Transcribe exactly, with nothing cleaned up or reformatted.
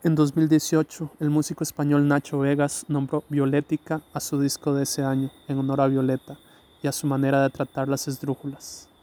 En dos mil dieciocho, el músico español Nacho Vegas nombró Violética a su disco de ese año, en honor a Violeta y a su manera de tratar las esdrújulas.